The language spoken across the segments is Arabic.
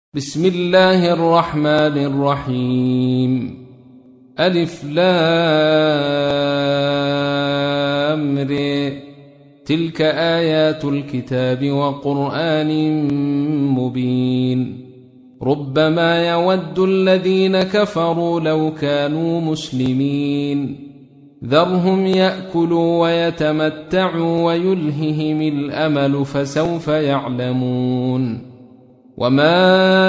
بسم الله الرحمن الرحيم. ألف لام ر. تلك آيات الكتاب وقرآن مبين. ربما يود الذين كفروا لو كانوا مسلمين. ذرهم يأكلوا ويتمتعوا ويلههم الأمل فسوف يعلمون. وما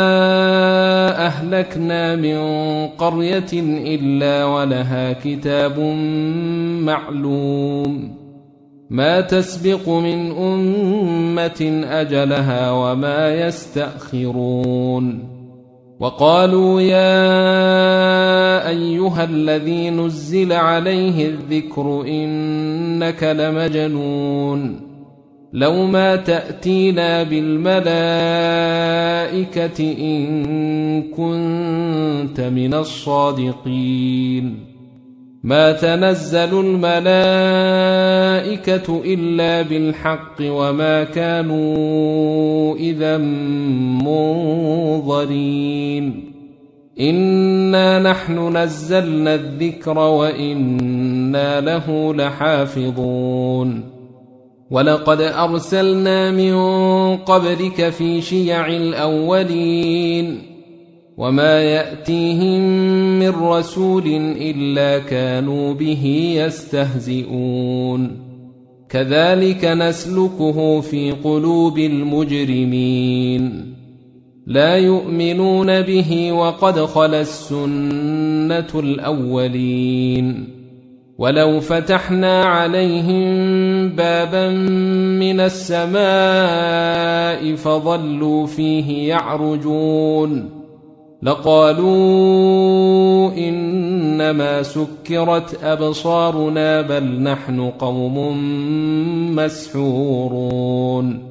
أهلكنا من قرية إلا ولها كتاب معلوم ما تسبق من أمة أجلها وما يستأخرون. وقالوا يا أيها الذي نزل عليه الذكر إنك لمجنون لو ما تأتينا بالملائكة إن كنت من الصادقين. ما تنزل الملائكة إلا بالحق وما كانوا إذا منظرين. إنا نحن نزلنا الذكر وإنا له لحافظون. ولقد أرسلنا من قبلك في شيع الأولين وما يأتيهم من رسول إلا كانوا به يستهزئون. كذلك نسلكه في قلوب المجرمين. لا يؤمنون به وقد خلت السنة الأولين. ولو فتحنا عليهم بابا من السماء فظلوا فيه يعرجون لقالوا إنما سكرت أبصارنا بل نحن قوم مسحورون.